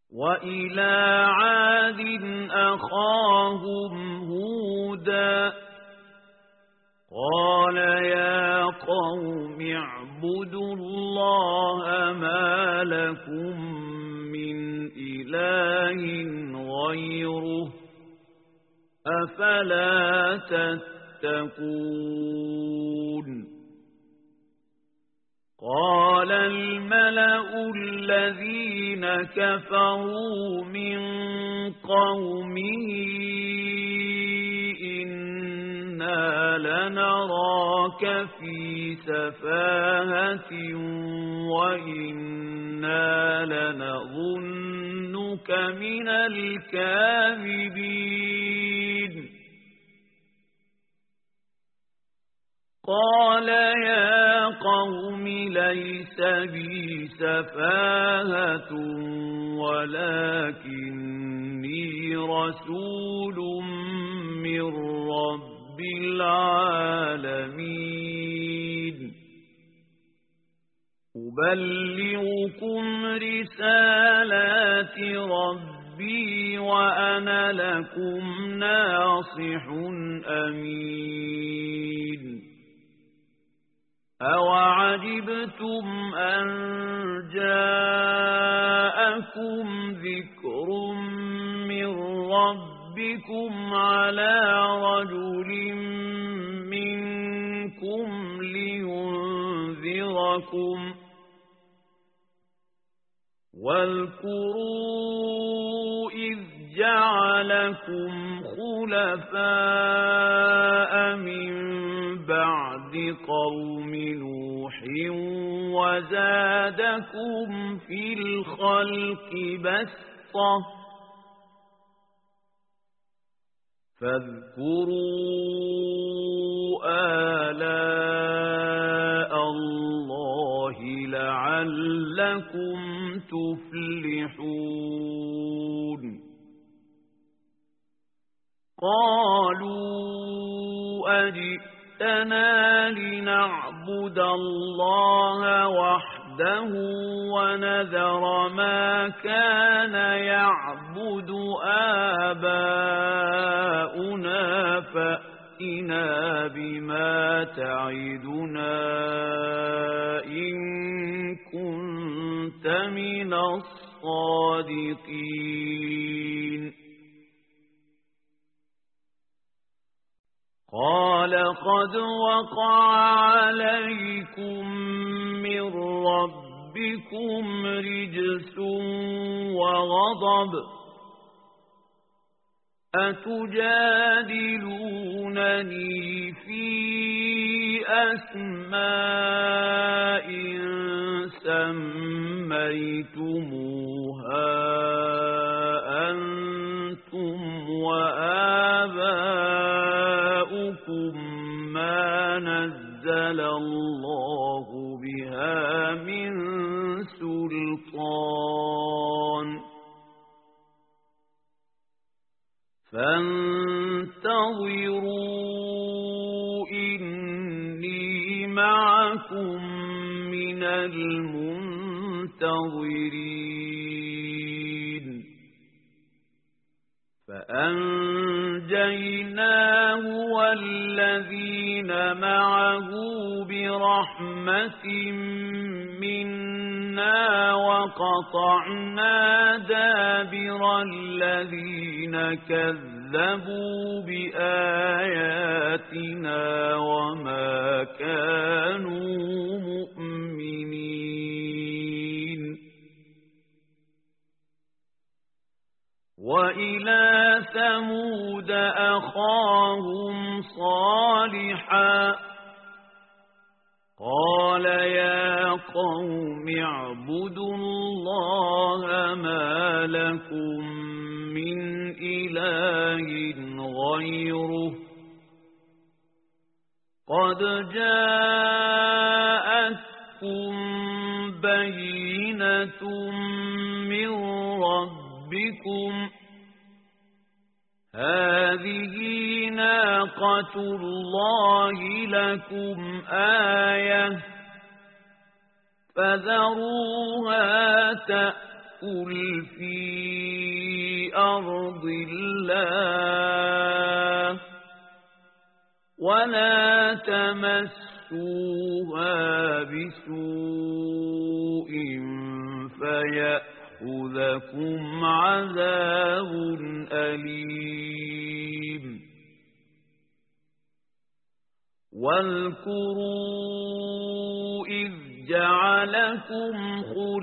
وإلى عاد أخاهم هودا قال يا قوم اعبدوا الله ما لكم من إله غيره أفلا تتقون قال الملأ الذين كفروا من قومه إنا لنراك في سفاهة وإنا لنظنك من الكاذبين قال يا قوم ليس بي سفاهة ولكني رسول من رب العالمين أبلغكم رسالات ربي وأنا لكم ناصح أمين أوعجبتم أن جاءكم ذكر من ربكم على رجل منكم لينذركم واذكروا إذ جعلكم خلفاء من بعد قوم نوح وزادكم في الخلق بسطة فاذكروا آلاء الله لعلكم تفلحون قالوا أجئتنا لنعبد الله وحده ونذر ما كان يعبد آباؤنا فأتنا بما تعدنا إن كنت من الصادقين قال قد وقع عليكم من ربكم رجس وغضب أتجادلونني في أسماء سميتموها أنتم وآباؤكم ما نزل الله بها من سلطان فانتظروا إني معكم من المنتظرين فأنجيناه والذين معه برحمة منا وقطعنا دابر الذين كذبوا بآياتنا وما كانوا مؤمنين وإلى ثمود أخاهم صالحا قال يا قوم اعبدوا الله ما لكم من إله غيره قد جاءتكم بينة من ربكم هذه ناقة الله لكم آية فذروها تأكل تأكل في أرض الله ولا تمسوها بسوء فيأخذكم عذاب أليم واذكروا إذ جعلكم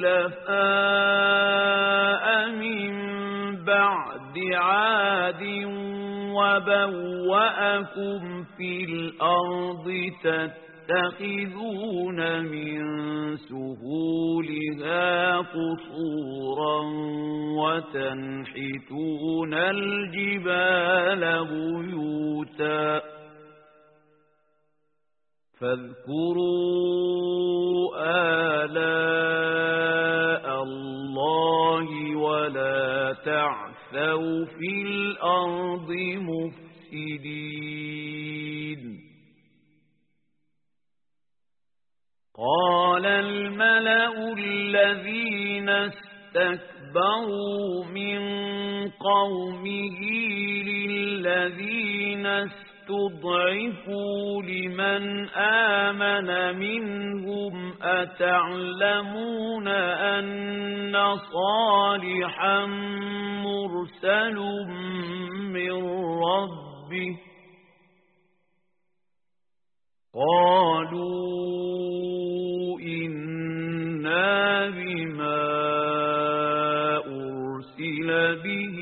خلفاء من بعد عاد وبوأكم في الأرض تتخذون من سهولها قصورا وتنحتون الجبال بيوتا فاذكروا آلاء الله ولا تعثوا في الأرض مفسدين قال الملأ الذين استكبروا من قومه للذين استضعفوا لمن آمن منهم أتعلمون أن صالحا مرسل من ربه قالوا إنا بما أرسل به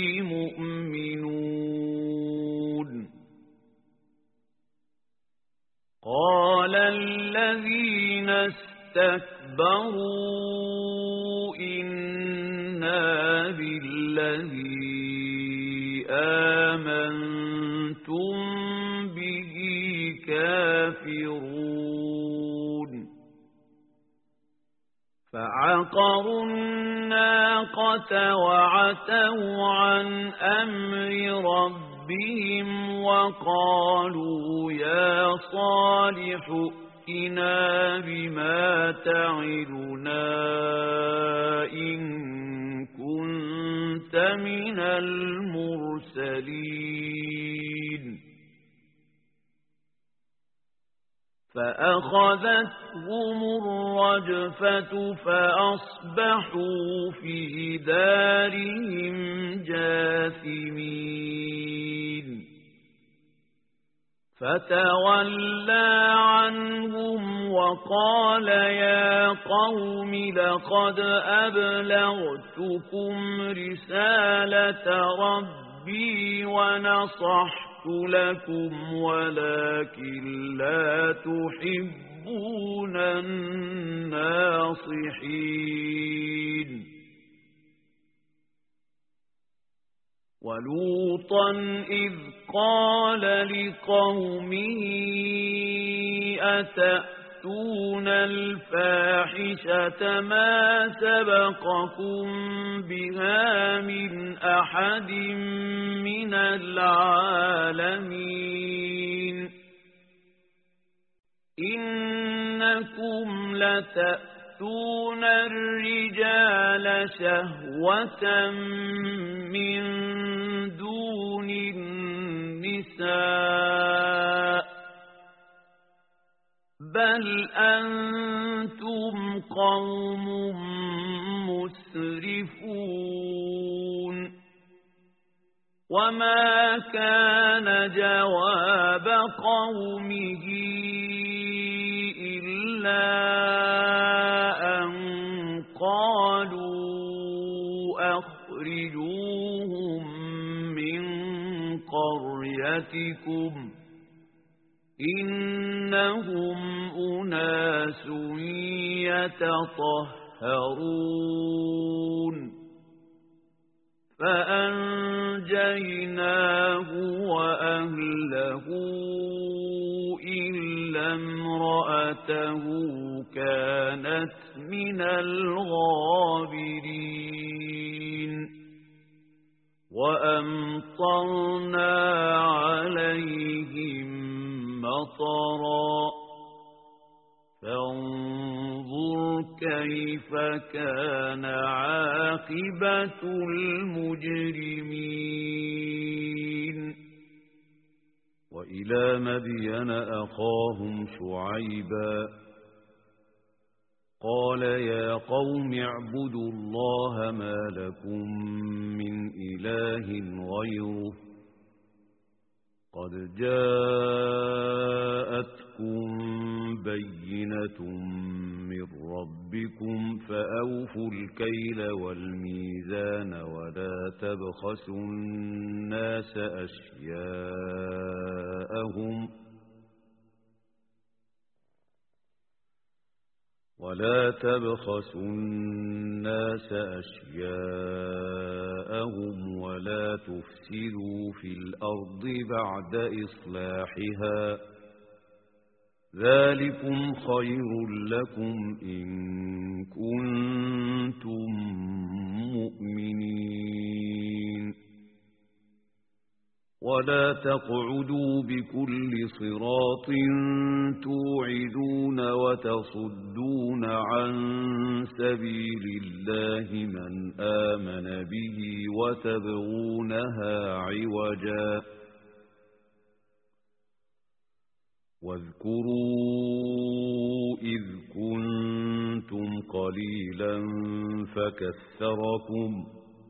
مؤمنون قال الذين استكبروا إنا بالذي آمنتم به كافرون فعقروا الناقة وعتوا عن أمر ربهم وقالوا يا صالح ائتنا بما تعدنا إن كنت من المرسلين فأخذتهم الرجفة فأصبحوا في دارهم جاثمين فتولى عنهم وقال يا قوم لقد أبلغتكم رسالة ربي ونصحت لكم ولكن لا تحبون الناصحين ولوطا إذ قال لقومه أتأتون الفاحشة ما سبقكم بها من أحد من العالمين إنكم لتأتون الرجال شهوة من دون النساء بل أنتم قوم مسرفون وما كان جواب قومه إلا أن قالوا أخرجوهم من قريتكم إنهم أناس يتطهرون فأنجيناه وأهله إلا امرأته كانت من الغابرين وأمطرنا عليهم مطرا فانظر كيف كان عاقبة عاقبة المجرمين وإلى مدين أخاهم شعيبا قال يا قوم اعبدوا الله ما لكم من إله غيره قد جاءتكم بينة من ربكم فأوفوا الكيل والميزان ولا تبخسوا الناس أشياءهم ولا تفسدوا في الأرض بعد إصلاحها ذلكم خير لكم إن كنتم مؤمنين ولا تقعدوا بكل صراط توعدون وتصدون عن سبيل الله من آمن به وتبغونها عوجا واذكروا إذ كنتم قليلا فكثركم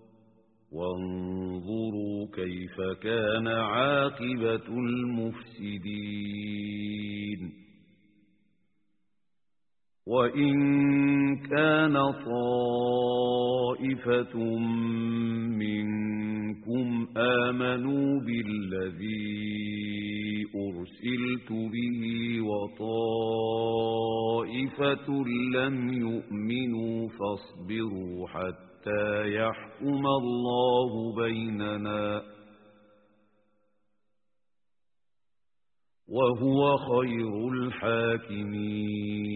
وانظروا كيف كان عاقبة المفسدين وإن كان طائفة منكم آمنوا بالذي أرسلت به وطائفة لم يؤمنوا فاصبروا حتى يحكم الله بيننا وهو خير الحاكمين